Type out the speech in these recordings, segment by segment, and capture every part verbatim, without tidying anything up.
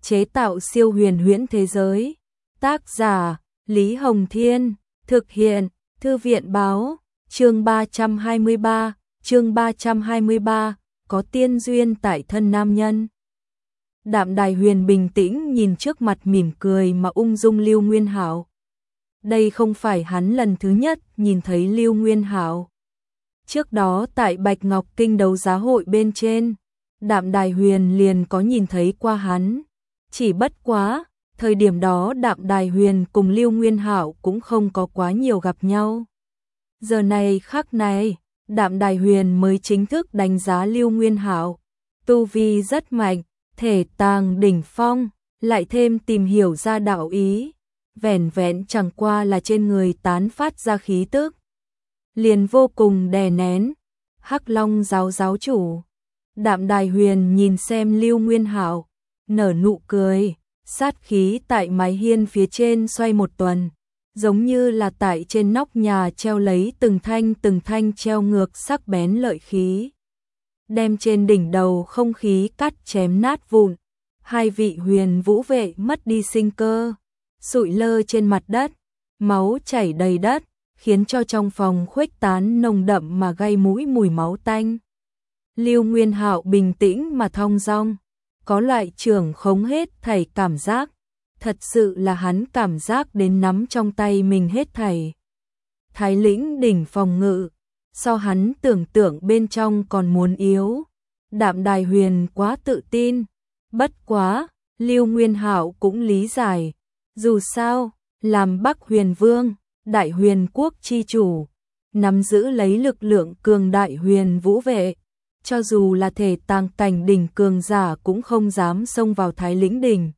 chế tạo siêu huyền huyễn thế giới. Tác giả Lý Hồng Thiên, thực hiện Thư viện Báo. Chương ba trăm hai mươi ba, chương ba trăm hai mươi ba, có tiên duyên tại thân nam nhân. Đạm Đài Huyền bình tĩnh nhìn trước mặt mỉm cười mà ung dung Lưu Nguyên Hạo. Đây không phải hắn lần thứ nhất nhìn thấy Lưu Nguyên Hạo. Trước đó tại Bạch Ngọc Kinh đấu giá hội bên trên, Đạm Đài Huyền liền có nhìn thấy qua hắn. Chỉ bất quá, thời điểm đó Đạm Đài Huyền cùng Lưu Nguyên Hạo cũng không có quá nhiều gặp nhau. Giờ này khắc này, Đạm Đài Huyền mới chính thức đánh giá Lưu Nguyên Hạo. Tu vi rất mạnh, thể tàng đỉnh phong, lại thêm tìm hiểu ra đạo ý. Vẻn vẹn chẳng qua là trên người tán phát ra khí tức, liền vô cùng đè nén. Hắc Long giáo giáo chủ. Đạm Đài Huyền nhìn xem Lưu Nguyên Hạo, nở nụ cười, sát khí tại mái hiên phía trên xoay một tuần, giống như là tại trên nóc nhà treo lấy từng thanh từng thanh treo ngược sắc bén lợi khí, đem trên đỉnh đầu không khí cắt chém nát vụn. Hai vị huyền vũ vệ mất đi sinh cơ, sụi lơ trên mặt đất, máu chảy đầy đất, khiến cho trong phòng khuếch tán nồng đậm mà gây mũi mùi máu tanh. Lưu Nguyên Hạo bình tĩnh mà thong dong, có loại trưởng khống hết thảy cảm giác, thật sự là hắn cảm giác đến nắm trong tay mình hết thảy. Thái lĩnh đỉnh phòng ngự, so hắn tưởng tượng bên trong còn muốn yếu. Đạm Đài Huyền quá tự tin, bất quá, Lưu Nguyên Hạo cũng lý giải, dù sao, làm Bắc Huyền Vương, Đại Huyền Quốc chi chủ, nắm giữ lấy lực lượng cường đại huyền vũ vệ, cho dù là thể tàng cảnh đỉnh cường giả cũng không dám xông vào Thái lĩnh đỉnh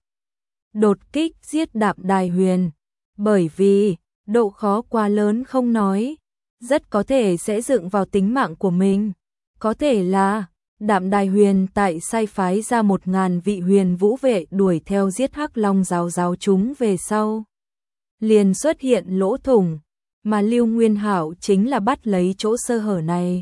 đột kích giết Đạm Đài Huyền, bởi vì độ khó quá lớn không nói, rất có thể sẽ dựng vào tính mạng của mình. Có thể là Đạm Đài Huyền tại sai phái ra một ngàn vị huyền vũ vệ đuổi theo giết Hắc Long giáo giáo chúng về sau, liền xuất hiện lỗ thủng, mà Lưu Nguyên Hạo chính là bắt lấy chỗ sơ hở này.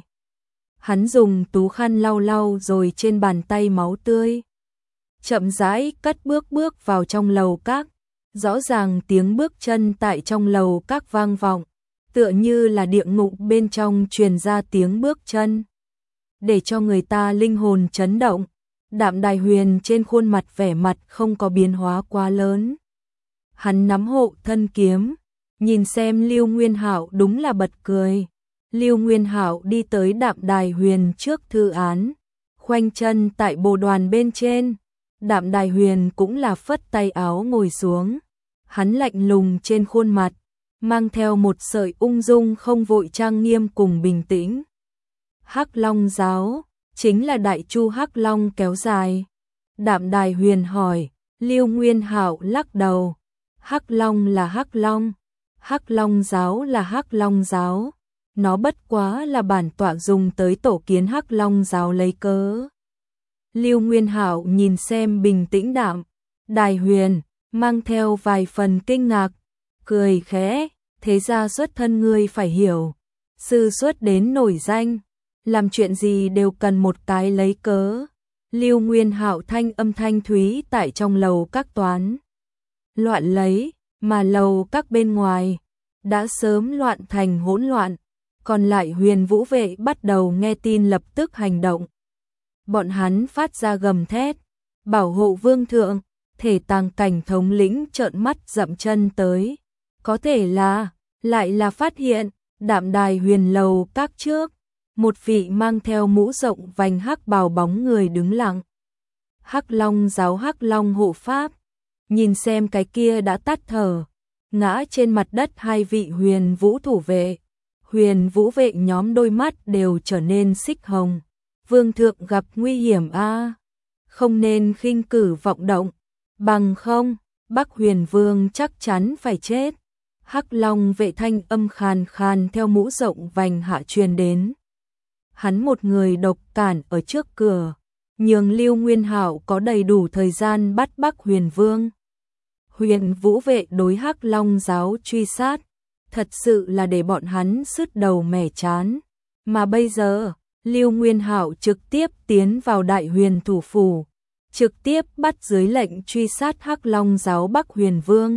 Hắn dùng tú khăn lau lau rồi trên bàn tay máu tươi, chậm rãi cất bước bước vào trong lầu các. Rõ ràng tiếng bước chân tại trong lầu các vang vọng, tựa như là địa ngục bên trong truyền ra tiếng bước chân, để cho người ta linh hồn chấn động. Đạm Đài Huyền trên khuôn mặt vẻ mặt không có biến hóa quá lớn. Hắn nắm hộ thân kiếm, nhìn xem Lưu Nguyên Hạo đúng là bật cười. Lưu Nguyên Hạo đi tới Đạm Đài Huyền trước thư án, khoanh chân tại bồ đoàn bên trên. Đạm Đài Huyền cũng là phất tay áo ngồi xuống. Hắn lạnh lùng trên khuôn mặt, mang theo một sợi ung dung không vội trang nghiêm cùng bình tĩnh. Hắc Long giáo, chính là Đại Chu Hắc Long kéo dài. Đạm Đài Huyền hỏi, Lưu Nguyên Hạo lắc đầu. Hắc Long là Hắc Long, Hắc Long giáo là Hắc Long giáo. Nó bất quá là bản tọa dùng tới tổ kiến Hắc Long giáo lấy cớ. Lưu Nguyên Hạo nhìn xem bình tĩnh Đạm Đài Huyền, mang theo vài phần kinh ngạc, cười khẽ, thế ra xuất thân ngươi phải hiểu, sư xuất đến nổi danh, làm chuyện gì đều cần một cái lấy cớ. Lưu Nguyên Hạo thanh âm thanh thúy tại trong lầu các toán loạn lấy, mà lầu các bên ngoài đã sớm loạn thành hỗn loạn, còn lại huyền vũ vệ bắt đầu nghe tin lập tức hành động. Bọn hắn phát ra gầm thét, bảo hộ vương thượng. Thể tàng cảnh thống lĩnh trợn mắt dậm chân tới, có thể là lại là phát hiện Đạm Đài Huyền lầu các trước, một vị mang theo mũ rộng vành hắc bào bóng người đứng lặng. Hắc Long giáo Hắc Long hộ pháp, nhìn xem cái kia đã tắt thở, ngã trên mặt đất hai vị huyền vũ thủ vệ. Huyền vũ vệ nhóm đôi mắt đều trở nên xích hồng. Vương thượng gặp nguy hiểm a, không nên khinh cử vọng động, bằng không, Bắc Huyền Vương chắc chắn phải chết. Hắc Long vệ thanh âm khàn khàn theo mũ rộng vành hạ truyền đến. Hắn một người độc cản ở trước cửa, nhường Lưu Nguyên Hạo có đầy đủ thời gian bắt Bắc Huyền Vương. Huyền vũ vệ đối Hắc Long giáo truy sát, thật sự là để bọn hắn sứt đầu mẻ chán. Mà bây giờ, Lưu Nguyên Hạo trực tiếp tiến vào Đại Huyền thủ phủ, trực tiếp bắt dưới lệnh truy sát Hắc Long giáo Bắc Huyền Vương.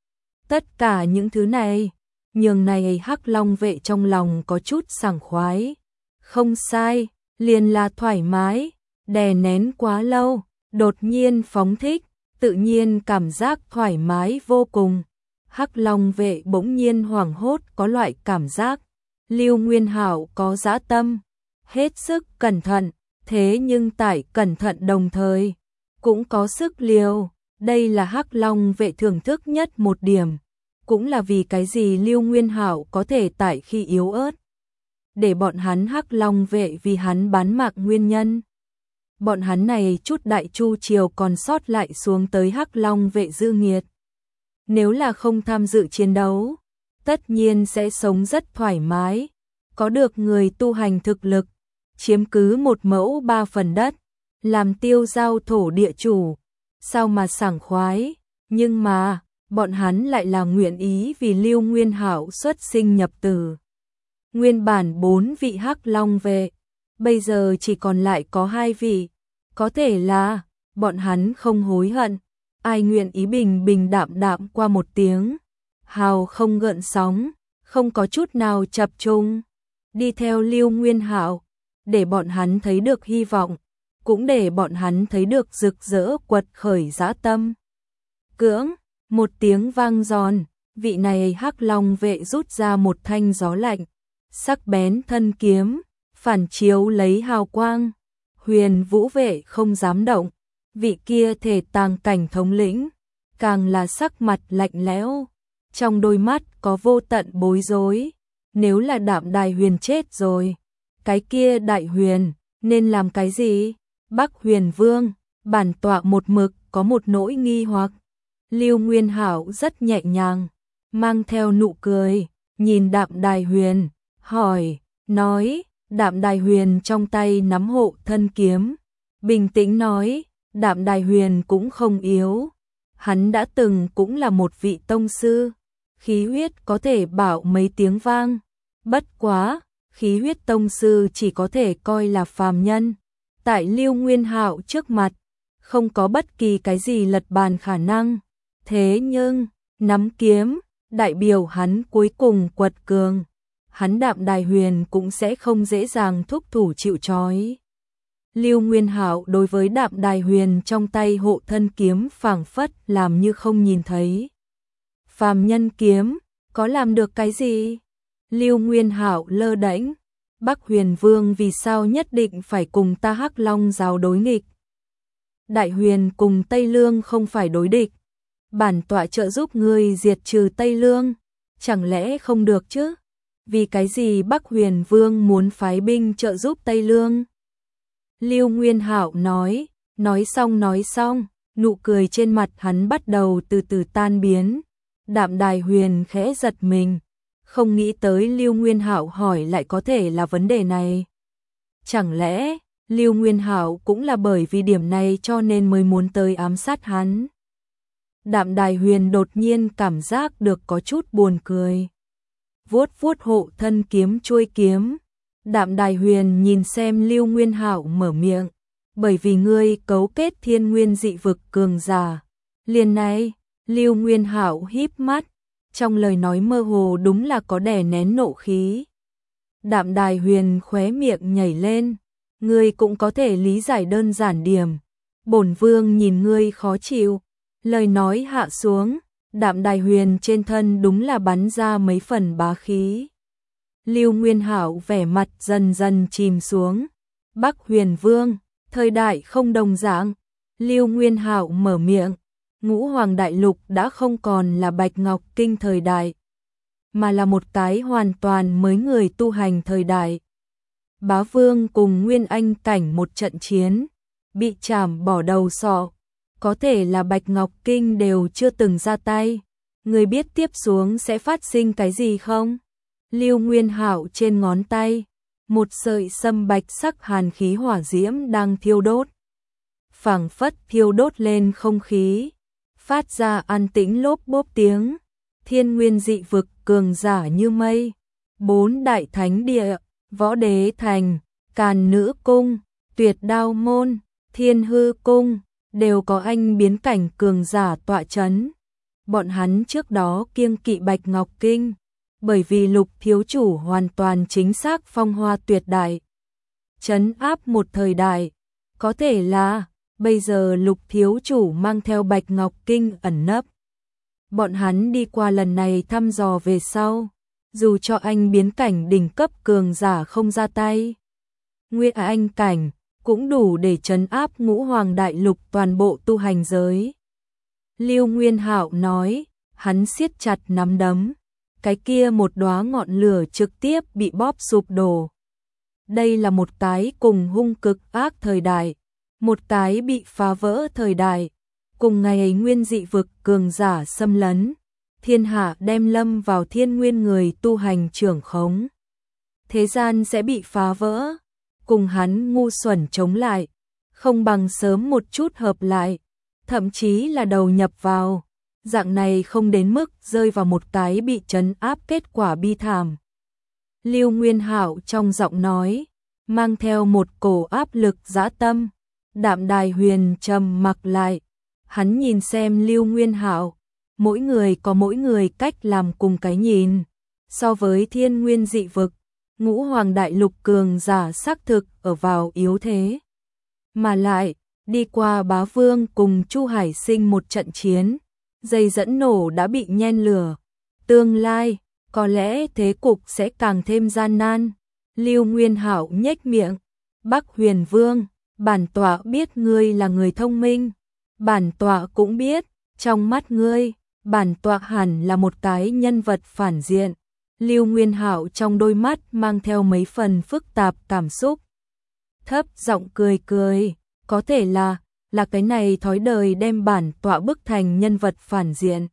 Tất cả những thứ này, nhường này Hắc Long vệ trong lòng có chút sảng khoái. Không sai, liền là thoải mái, đè nén quá lâu, đột nhiên phóng thích, tự nhiên cảm giác thoải mái vô cùng. Hắc Long vệ bỗng nhiên hoảng hốt có loại cảm giác, Lưu Nguyên Hạo có dã tâm, hết sức cẩn thận, thế nhưng tại cẩn thận đồng thời, cũng có sức liều, đây là Hắc Long vệ thưởng thức nhất một điểm, cũng là vì cái gì Lưu Nguyên Hạo có thể tại khi yếu ớt, để bọn hắn Hắc Long vệ vì hắn bán mạng nguyên nhân. Bọn hắn này chút đại chu triều còn sót lại xuống tới Hắc Long vệ dư nghiệt. Nếu là không tham dự chiến đấu, tất nhiên sẽ sống rất thoải mái, có được người tu hành thực lực, chiếm cứ một mẫu ba phần đất, làm tiêu giao thổ địa chủ, sao mà sảng khoái, nhưng mà, bọn hắn lại là nguyện ý vì Lưu Nguyên Hạo xuất sinh nhập tử. Nguyên bản bốn vị Hắc Long vệ, bây giờ chỉ còn lại có hai vị, có thể là, bọn hắn không hối hận, ai nguyện ý bình bình đạm đạm qua một tiếng, hào không gợn sóng, không có chút nào chập chung, đi theo Lưu Nguyên Hạo, để bọn hắn thấy được hy vọng, cũng để bọn hắn thấy được rực rỡ quật khởi dã tâm. Cưỡng, một tiếng vang giòn, vị này Hắc Long vệ rút ra một thanh gió lạnh, sắc bén thân kiếm, phản chiếu lấy hào quang. Huyền Vũ vệ không dám động, vị kia thể tàng cảnh thống lĩnh, càng là sắc mặt lạnh lẽo, trong đôi mắt có vô tận bối rối, nếu là Đạm Đài Huyền chết rồi, cái kia Đại Huyền nên làm cái gì? Bắc Huyền Vương, bản tọa một mực có một nỗi nghi hoặc. Lưu Nguyên Hạo rất nhẹ nhàng, mang theo nụ cười, nhìn Đạm Đài Huyền, hỏi, nói, Đạm Đài Huyền trong tay nắm hộ thân kiếm, bình tĩnh nói, Đạm Đài Huyền cũng không yếu, hắn đã từng cũng là một vị tông sư, khí huyết có thể bảo mấy tiếng vang, bất quá, khí huyết tông sư chỉ có thể coi là phàm nhân, tại Lưu Nguyên Hạo trước mặt, không có bất kỳ cái gì lật bàn khả năng, thế nhưng, nắm kiếm, đại biểu hắn cuối cùng quật cường. Hắn Đạm Đài Huyền cũng sẽ không dễ dàng thúc thủ chịu trói. Lưu Nguyên Hạo đối với Đạm Đài Huyền trong tay hộ thân kiếm phảng phất làm như không nhìn thấy. Phàm nhân kiếm, có làm được cái gì? Lưu Nguyên Hạo lơ đễnh, Bắc Huyền Vương vì sao nhất định phải cùng ta Hắc Long giáo đối nghịch? Đại Huyền cùng Tây Lương không phải đối địch, bản tọa trợ giúp ngươi diệt trừ Tây Lương, chẳng lẽ không được chứ? Vì cái gì Bắc Huyền Vương muốn phái binh trợ giúp Tây Lương? Lưu Nguyên Hạo nói, nói xong nói xong, nụ cười trên mặt hắn bắt đầu từ từ tan biến. Đạm Đài Huyền khẽ giật mình, không nghĩ tới Lưu Nguyên Hạo hỏi lại có thể là vấn đề này. Chẳng lẽ, Lưu Nguyên Hạo cũng là bởi vì điểm này cho nên mới muốn tới ám sát hắn? Đạm Đài Huyền đột nhiên cảm giác được có chút buồn cười. Vuốt vuốt hộ thân kiếm chuôi kiếm, Đạm Đài Huyền nhìn xem Lưu Nguyên Hạo mở miệng, bởi vì ngươi cấu kết thiên nguyên dị vực cường giả. Liền này, Lưu Nguyên Hạo híp mắt, trong lời nói mơ hồ đúng là có đè nén nộ khí. Đạm Đài Huyền khóe miệng nhảy lên, ngươi cũng có thể lý giải đơn giản điểm. Bổn vương nhìn ngươi khó chịu, lời nói hạ xuống. Đạm Đài Huyền trên thân đúng là bắn ra mấy phần bá khí. Lưu Nguyên Hạo vẻ mặt dần dần chìm xuống. Bắc Huyền Vương, thời đại không đồng dạng. Lưu Nguyên Hạo mở miệng, Ngũ Hoàng Đại Lục đã không còn là Bạch Ngọc Kinh thời đại, mà là một cái hoàn toàn mới người tu hành thời đại. Bá Vương cùng Nguyên Anh cảnh một trận chiến, bị chảm bỏ đầu sọ. Có thể là Bạch Ngọc Kinh đều chưa từng ra tay, người biết tiếp xuống sẽ phát sinh cái gì không? Lưu Nguyên Hạo trên ngón tay, một sợi sâm bạch sắc hàn khí hỏa diễm đang thiêu đốt. Phảng phất thiêu đốt lên không khí, phát ra an tĩnh lốp bốp tiếng. Thiên nguyên dị vực cường giả như mây, bốn đại thánh địa, Võ Đế Thành, Càn Nữ Cung, Tuyệt Đao Môn, Thiên Hư Cung, đều có anh biến cảnh cường giả tọa chấn. Bọn hắn trước đó kiêng kỵ Bạch Ngọc Kinh, bởi vì Lục thiếu chủ hoàn toàn chính xác phong hoa tuyệt đại, trấn áp một thời đại, có thể là bây giờ Lục thiếu chủ mang theo Bạch Ngọc Kinh ẩn nấp. Bọn hắn đi qua lần này thăm dò về sau, dù cho anh biến cảnh đỉnh cấp cường giả không ra tay, Nguyên Anh cảnh cũng đủ để trấn áp Ngũ Hoàng Đại Lục toàn bộ tu hành giới. Lưu Nguyên Hạo nói, hắn siết chặt nắm đấm, cái kia một đóa ngọn lửa trực tiếp bị bóp sụp đổ. Đây là một cái cùng hung cực ác thời đại, một cái bị phá vỡ thời đại, cùng ngày ấy nguyên dị vực cường giả xâm lấn, thiên hạ đem lâm vào thiên nguyên người tu hành trưởng khống. Thế gian sẽ bị phá vỡ, cùng hắn ngu xuẩn chống lại, không bằng sớm một chút hợp lại, thậm chí là đầu nhập vào, dạng này không đến mức rơi vào một cái bị trấn áp kết quả bi thảm. Lưu Nguyên Hạo trong giọng nói, mang theo một cổ áp lực dã tâm. Đạm Đài Huyền trầm mặc lại, hắn nhìn xem Lưu Nguyên Hạo, mỗi người có mỗi người cách làm cùng cái nhìn. So với thiên nguyên dị vực, Ngũ Hoàng Đại Lục cường giả xác thực ở vào yếu thế. Mà lại, đi qua Bá Vương cùng Chu Hải Sinh một trận chiến, dây dẫn nổ đã bị nhen lửa. Tương lai, có lẽ thế cục sẽ càng thêm gian nan. Lưu Nguyên Hạo nhếch miệng, Bắc Huyền Vương, bản tọa biết ngươi là người thông minh, bản tọa cũng biết, trong mắt ngươi, bản tọa hẳn là một cái nhân vật phản diện. Lưu Nguyên Hạo trong đôi mắt mang theo mấy phần phức tạp cảm xúc. Thấp giọng cười cười, có thể là, là cái này thói đời đem bản tọa bức thành nhân vật phản diện.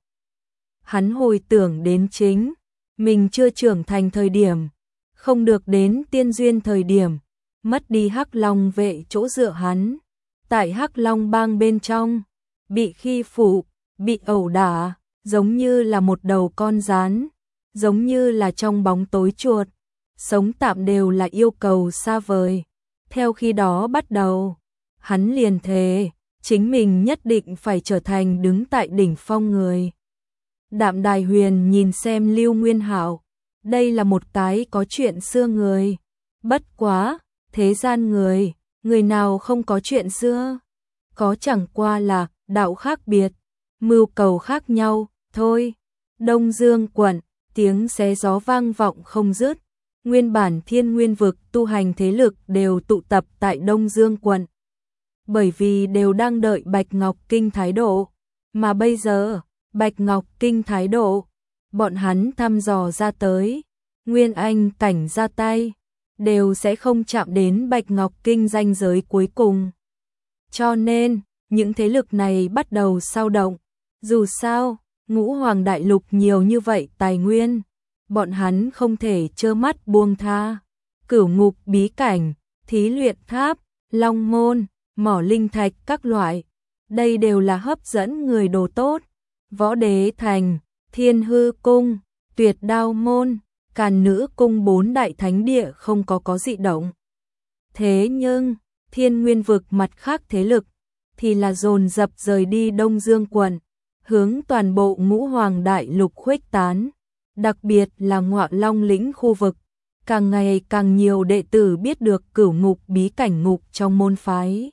Hắn hồi tưởng đến chính, mình chưa trưởng thành thời điểm, không được đến tiên duyên thời điểm, mất đi Hắc Long vệ chỗ dựa hắn, tại Hắc Long bang bên trong, bị khi phụ, bị ẩu đả, giống như là một đầu con gián, giống như là trong bóng tối chuột, sống tạm đều là yêu cầu xa vời. Theo khi đó bắt đầu, hắn liền thề, chính mình nhất định phải trở thành đứng tại đỉnh phong người. Đạm Đài Huyền nhìn xem Lưu Nguyên Hạo, đây là một cái có chuyện xưa người, bất quá, thế gian người, người nào không có chuyện xưa, có chẳng qua là đạo khác biệt, mưu cầu khác nhau, thôi. Đông Dương quận, tiếng xé gió vang vọng không dứt, nguyên bản thiên nguyên vực tu hành thế lực đều tụ tập tại Đông Dương quận. Bởi vì đều đang đợi Bạch Ngọc Kinh thái độ, mà bây giờ, Bạch Ngọc Kinh thái độ, bọn hắn thăm dò ra tới, Nguyên Anh cảnh ra tay, đều sẽ không chạm đến Bạch Ngọc Kinh ranh giới cuối cùng. Cho nên, những thế lực này bắt đầu xao động, dù sao, Ngũ Hoàng Đại Lục nhiều như vậy tài nguyên, bọn hắn không thể trơ mắt buông tha. Cửu Ngục bí cảnh, Thí Luyện Tháp, Long Môn, mỏ linh thạch các loại, đây đều là hấp dẫn người đồ tốt. Võ Đế Thành, Thiên Hư Cung, Tuyệt Đao Môn, Càn Nữ Cung bốn đại thánh địa không có có dị động. Thế nhưng, Thiên Nguyên vực mặt khác thế lực thì là dồn dập rời đi Đông Dương quận, hướng toàn bộ Ngũ Hoàng Đại Lục khuếch tán, đặc biệt là Ngọa Long lĩnh khu vực, càng ngày càng nhiều đệ tử biết được Cửu Ngục bí cảnh ngục trong môn phái,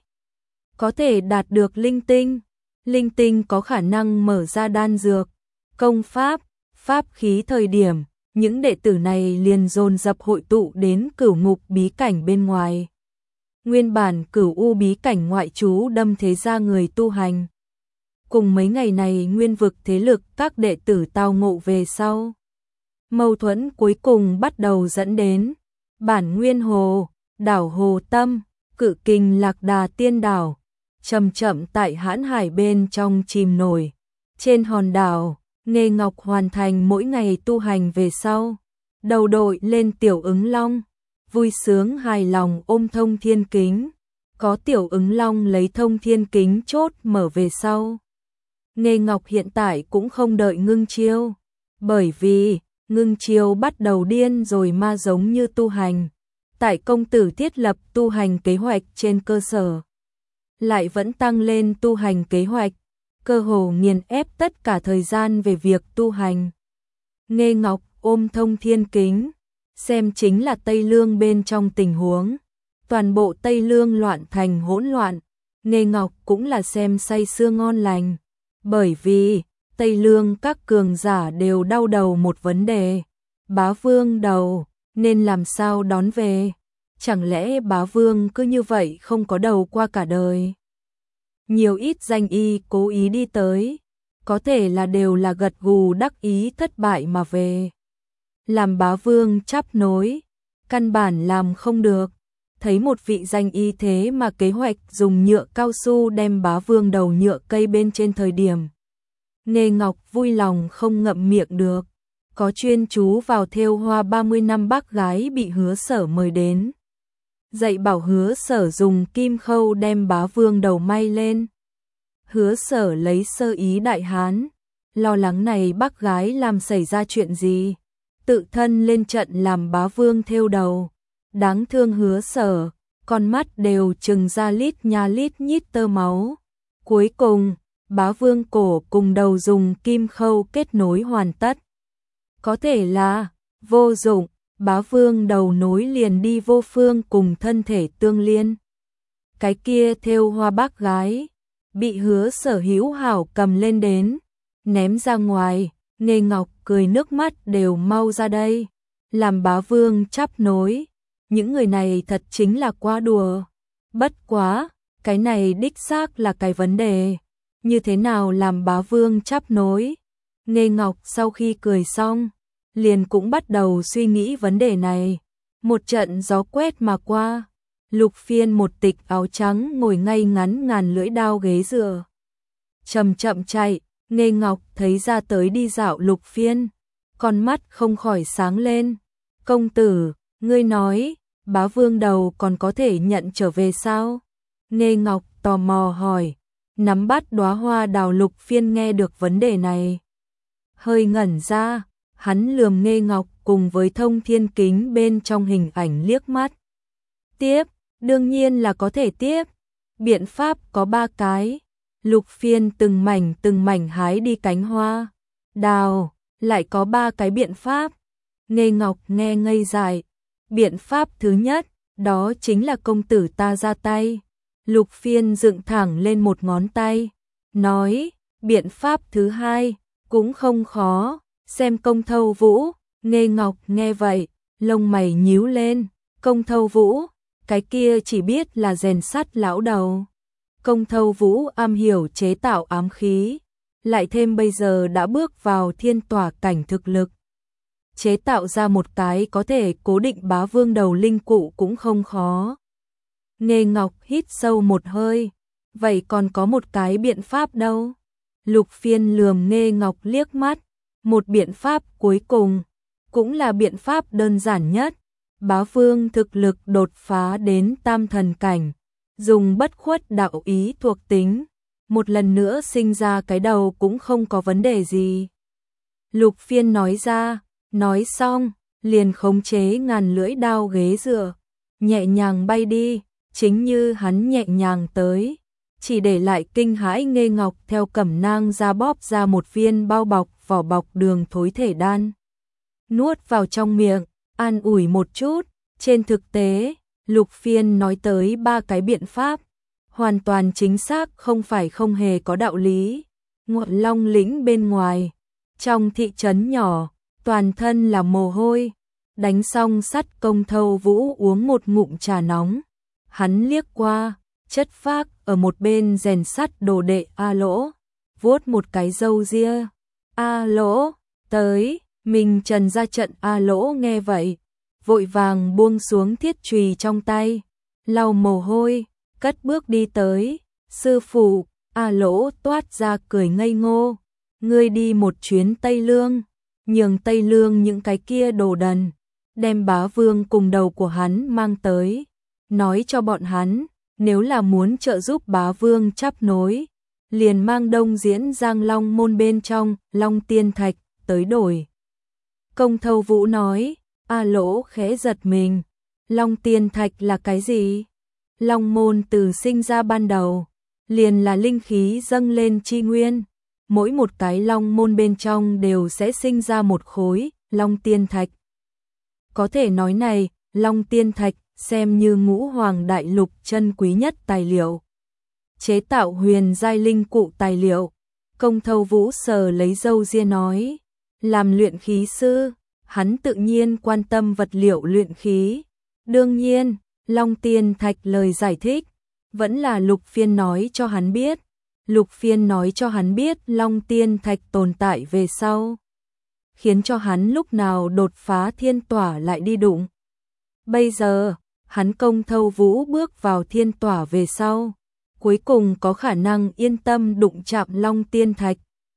có thể đạt được linh tinh. Linh tinh có khả năng mở ra đan dược, công pháp, pháp khí thời điểm, những đệ tử này liền dồn dập hội tụ đến Cửu Ngục bí cảnh bên ngoài. Nguyên bản Cửu U bí cảnh ngoại trú đâm thế gia người tu hành. Cùng mấy ngày này nguyên vực thế lực các đệ tử tao ngộ về sau. Mâu thuẫn cuối cùng bắt đầu dẫn đến Bản Nguyên Hồ, đảo Hồ Tâm, Cự Kình Lạc Đà Tiên đảo, chậm chậm tại hãn hải bên trong chìm nổi. Trên hòn đảo, Nghê Ngọc hoàn thành mỗi ngày tu hành về sau, đầu đội lên Tiểu Ứng Long, vui sướng hài lòng ôm Thông Thiên Kính, có Tiểu Ứng Long lấy Thông Thiên Kính chốt mở về sau. Nghê Ngọc hiện tại cũng không đợi ngưng chiêu, bởi vì ngưng chiêu bắt đầu điên rồi ma giống như tu hành, tại công tử thiết lập tu hành kế hoạch trên cơ sở lại vẫn tăng lên tu hành kế hoạch, cơ hồ nghiền ép tất cả thời gian về việc tu hành. Nghê Ngọc ôm Thông Thiên Kính, xem chính là Tây Lương bên trong tình huống. Toàn bộ Tây Lương loạn thành hỗn loạn, Nghê Ngọc cũng là xem say sưa ngon lành. Bởi vì, Tây Lương các cường giả đều đau đầu một vấn đề. Bá Vương đầu, nên làm sao đón về? Chẳng lẽ Bá Vương cứ như vậy không có đầu qua cả đời? Nhiều ít danh y cố ý đi tới, có thể là đều là gật gù đắc ý thất bại mà về. Làm Bá Vương chắp nối, căn bản làm không được. Thấy một vị danh y thế mà kế hoạch dùng nhựa cao su đem Bá Vương đầu nhựa cây bên trên thời điểm. Nghê Ngọc vui lòng không ngậm miệng được, có chuyên chú vào thêu hoa ba mươi năm bác gái bị Hứa Sở mời đến. Dạy bảo Hứa Sở dùng kim khâu đem Bá Vương đầu may lên. Hứa Sở lấy sơ ý đại hán, lo lắng này bác gái làm xảy ra chuyện gì, tự thân lên trận làm Bá Vương thêu đầu. Đáng thương Hứa Sở, con mắt đều trừng ra lít nha lít nhít tơ máu. Cuối cùng, Bá Vương cổ cùng đầu dùng kim khâu kết nối hoàn tất. Có thể là vô dụng, Bá Vương đầu nối liền đi vô phương cùng thân thể tương liên. Cái kia thêu hoa bác gái, bị Hứa Sở hữu hảo cầm lên đến, ném ra ngoài. Nghê Ngọc cười nước mắt đều mau ra đây, làm Bá Vương chắp nối. Những người này thật chính là quá đùa. Bất quá, cái này đích xác là cái vấn đề. Như thế nào làm Bá Vương chắp nối? Nghê Ngọc sau khi cười xong, liền cũng bắt đầu suy nghĩ vấn đề này. Một trận gió quét mà qua, Lục Phiên một tịch áo trắng ngồi ngay ngắn ngàn lưỡi đao ghế dựa. Chậm chậm chạy, Nghê Ngọc thấy ra tới đi dạo Lục Phiên, con mắt không khỏi sáng lên. Công tử, ngươi nói, Bá Vương đầu còn có thể nhận trở về sao? Nghê Ngọc tò mò hỏi, nắm bắt đóa hoa đào. Lục Phiên nghe được vấn đề này, hơi ngẩn ra, hắn lườm Nghê Ngọc cùng với Thông Thiên Kính bên trong hình ảnh liếc mắt. Tiếp, đương nhiên là có thể tiếp, biện pháp có ba cái. Lục Phiên từng mảnh từng mảnh hái đi cánh hoa đào, lại có ba cái biện pháp. Nghê Ngọc nghe ngây dại. Biện pháp thứ nhất, đó chính là công tử ta ra tay. Lục Phiên dựng thẳng lên một ngón tay, nói, biện pháp thứ hai, cũng không khó, xem Công Thâu Vũ. Nghê Ngọc nghe vậy, lông mày nhíu lên. Công Thâu Vũ, cái kia chỉ biết là rèn sắt lão đầu. Công Thâu Vũ am hiểu chế tạo ám khí, lại thêm bây giờ đã bước vào thiên tỏa cảnh thực lực. Chế tạo ra một cái có thể cố định Bá Vương đầu linh cụ cũng không khó. Nghê Ngọc hít sâu một hơi, vậy còn có một cái biện pháp đâu? Lục Phiên lườm Nghê Ngọc liếc mắt, một biện pháp cuối cùng, cũng là biện pháp đơn giản nhất. Bá Vương thực lực đột phá đến tam thần cảnh, dùng bất khuất đạo ý thuộc tính, một lần nữa sinh ra cái đầu cũng không có vấn đề gì. Lục Phiên nói ra, nói xong, liền khống chế ngàn lưỡi đao ghế dựa, nhẹ nhàng bay đi. Chính như hắn nhẹ nhàng tới, chỉ để lại kinh hãi Nghê Ngọc theo cẩm nang ra bóp ra một viên bao bọc vỏ bọc đường thối thể đan. Nuốt vào trong miệng, an ủi một chút. Trên thực tế, Lục Phiên nói tới ba cái biện pháp, hoàn toàn chính xác, không phải không hề có đạo lý. Ngọn Long lĩnh bên ngoài, trong thị trấn nhỏ, toàn thân là mồ hôi, đánh xong sắt Công Thâu Vũ uống một ngụm trà nóng. Hắn liếc qua, chất phác ở một bên rèn sắt đồ đệ A Lỗ, vuốt một cái râu ria. A Lỗ, tới, mình trần ra trận. A Lỗ nghe vậy, vội vàng buông xuống thiết chùy trong tay, lau mồ hôi, cất bước đi tới. Sư phụ. A Lỗ toát ra cười ngây ngô, ngươi đi một chuyến Tây Lương, nhường Tây Lương những cái kia đồ đần, đem Bá Vương cùng đầu của hắn mang tới, nói cho bọn hắn, nếu là muốn trợ giúp Bá Vương chắp nối, liền mang Đông Diễn Giang Long môn bên trong Long Tiên Thạch tới đổi. Công Thâu Vũ nói. A Lỗ khẽ giật mình, Long Tiên Thạch là cái gì? Long môn từ sinh ra ban đầu, liền là linh khí dâng lên chi nguyên. Mỗi một cái long môn bên trong đều sẽ sinh ra một khối long tiên thạch. Có thể nói này, long tiên thạch xem như ngũ hoàng đại lục chân quý nhất tài liệu. Chế tạo huyền giai linh cụ tài liệu. Công Thâu Vũ sờ lấy râu ria nói, làm luyện khí sư, hắn tự nhiên quan tâm vật liệu luyện khí. Đương nhiên, long tiên thạch lời giải thích, vẫn là Lục Phiên nói cho hắn biết. Lục Phiên nói cho hắn biết long tiên thạch tồn tại về sau, khiến cho hắn lúc nào đột phá thiên tỏa lại đi đụng. Bây giờ, hắn Công Thâu Vũ bước vào thiên tỏa về sau, cuối cùng có khả năng yên tâm đụng chạm long tiên thạch.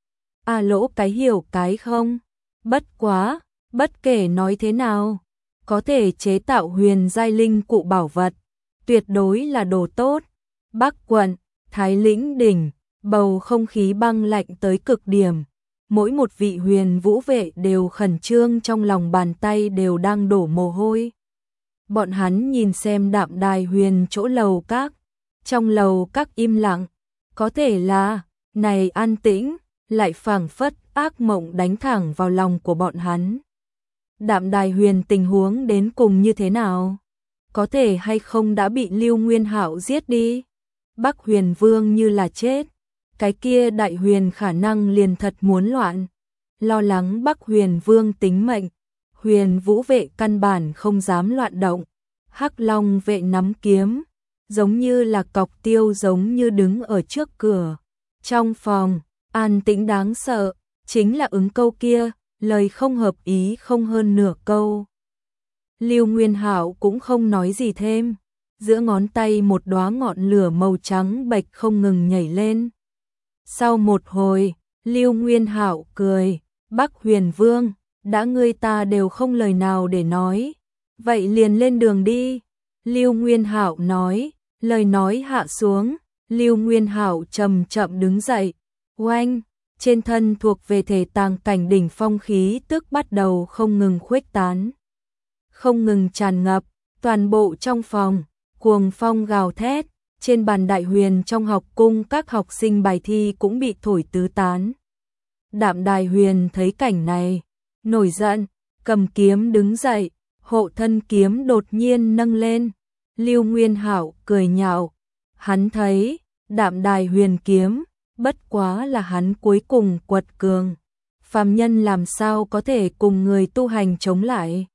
À lỗ cái hiểu cái không? Bất quá, bất kể nói thế nào, có thể chế tạo huyền giai linh cụ bảo vật, tuyệt đối là đồ tốt. Bắc quận, Thái Lĩnh đỉnh, bầu không khí băng lạnh tới cực điểm. Mỗi một vị huyền vũ vệ đều khẩn trương, trong lòng bàn tay đều đang đổ mồ hôi. Bọn hắn nhìn xem Đạm Đài Huyền chỗ lầu các, trong lầu các im lặng, có thể là, này an tĩnh, lại phảng phất ác mộng đánh thẳng vào lòng của bọn hắn. Đạm Đài Huyền tình huống đến cùng như thế nào? Có thể hay không đã bị Lưu Nguyên Hạo giết đi? Bắc Huyền Vương như là chết, cái kia Đại Huyền khả năng liền thật muốn loạn. Lo lắng Bắc Huyền Vương tính mệnh, Huyền Vũ vệ căn bản không dám loạn động. Hắc Long vệ nắm kiếm, giống như là cọc tiêu, giống như đứng ở trước cửa. Trong phòng, an tĩnh đáng sợ, chính là ứng câu kia, lời không hợp ý không hơn nửa câu. Lưu Nguyên Hạo cũng không nói gì thêm, giữa ngón tay một đóa ngọn lửa màu trắng bạch không ngừng nhảy lên. Sau một hồi, Lưu Nguyên Hạo cười, Bắc Huyền Vương, đã ngươi ta đều không lời nào để nói, vậy liền lên đường đi. Lưu Nguyên Hạo nói, lời nói hạ xuống, Lưu Nguyên Hạo chậm chậm đứng dậy, oanh, trên thân thuộc về thể tàng cảnh đỉnh phong khí tức bắt đầu không ngừng khuếch tán, không ngừng tràn ngập, toàn bộ trong phòng, cuồng phong gào thét, trên bàn đại huyền trong học cung các học sinh bài thi cũng bị thổi tứ tán. Đạm Đài Huyền thấy cảnh này, nổi giận, cầm kiếm đứng dậy, hộ thân kiếm đột nhiên nâng lên. Lưu Nguyên Hạo cười nhạo, hắn thấy, Đạm Đài Huyền kiếm, bất quá là hắn cuối cùng quật cường. Phàm nhân làm sao có thể cùng người tu hành chống lại?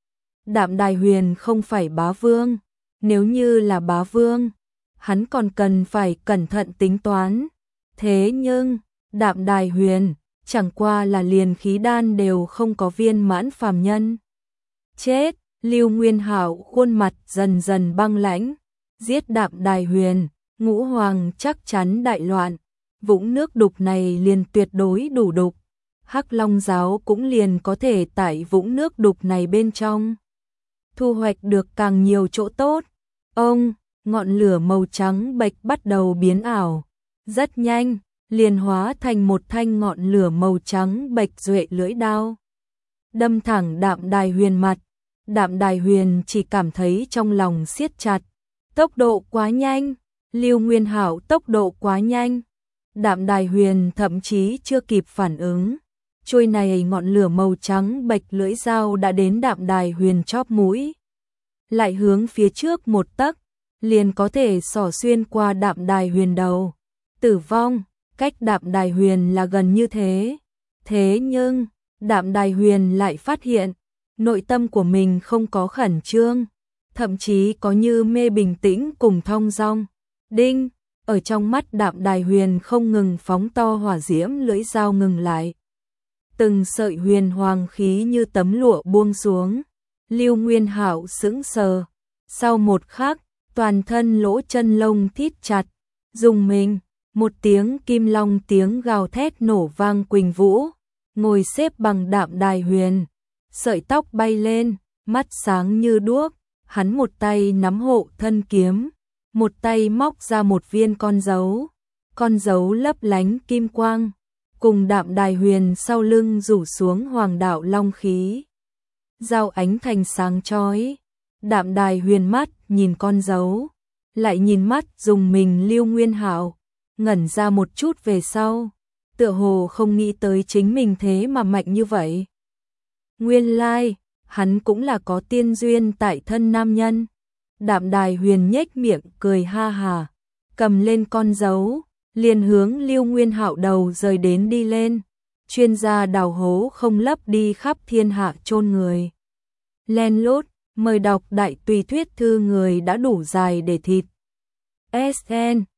Đạm Đài Huyền không phải bá vương, nếu như là bá vương, hắn còn cần phải cẩn thận tính toán. Thế nhưng, Đạm Đài Huyền, chẳng qua là liền khí đan đều không có viên mãn phàm nhân. Chết, Lưu Nguyên Hạo khuôn mặt dần dần băng lãnh, giết Đạm Đài Huyền, ngũ hoàng chắc chắn đại loạn, vũng nước đục này liền tuyệt đối đủ đục. Hắc Long giáo cũng liền có thể tại vũng nước đục này bên trong thu hoạch được càng nhiều chỗ tốt. Ông, ngọn lửa màu trắng bạch bắt đầu biến ảo, rất nhanh, liền hóa thành một thanh ngọn lửa màu trắng bạch duệ lưỡi đao, đâm thẳng Đạm Đài Huyền mặt. Đạm Đài Huyền chỉ cảm thấy trong lòng siết chặt, tốc độ quá nhanh, Lưu Nguyên Hạo tốc độ quá nhanh. Đạm Đài Huyền thậm chí chưa kịp phản ứng, trôi này ngọn lửa màu trắng bạch lưỡi dao đã đến Đạm Đài Huyền chóp mũi, lại hướng phía trước một tấc, liền có thể xỏ xuyên qua Đạm Đài Huyền đầu. Tử vong, cách Đạm Đài Huyền là gần như thế. Thế nhưng, Đạm Đài Huyền lại phát hiện, nội tâm của mình không có khẩn trương, thậm chí có như mê bình tĩnh cùng thong dong. Đinh, ở trong mắt Đạm Đài Huyền không ngừng phóng to hỏa diễm lưỡi dao ngừng lại. Từng sợi huyền hoàng khí như tấm lụa buông xuống. Lưu Nguyên Hạo sững sờ, sau một khắc, toàn thân lỗ chân lông thít chặt, rùng mình, một tiếng kim long tiếng gào thét nổ vang quỳnh vũ, ngồi xếp bằng Đạm Đài Huyền, sợi tóc bay lên, mắt sáng như đuốc, hắn một tay nắm hộ thân kiếm, một tay móc ra một viên con dấu, con dấu lấp lánh kim quang, cùng Đạm Đài Huyền sau lưng rủ xuống hoàng đạo long khí. Dao ánh thành sáng chói, Đạm Đài Huyền mắt nhìn con dấu, lại nhìn mắt dùng mình Lưu Nguyên Hạo, ngẩn ra một chút về sau, tựa hồ không nghĩ tới chính mình thế mà mạnh như vậy. Nguyên lai, like, hắn cũng là có tiên duyên tại thân nam nhân. Đạm Đài Huyền nhếch miệng cười ha hà, cầm lên con dấu, liền hướng Lưu Nguyên Hạo đầu rời đến đi lên. Chuyên gia đào hố không lấp đi khắp thiên hạ chôn người. Len lút, mời đọc đại tùy thuyết thư người đã đủ dài để thịt. ét en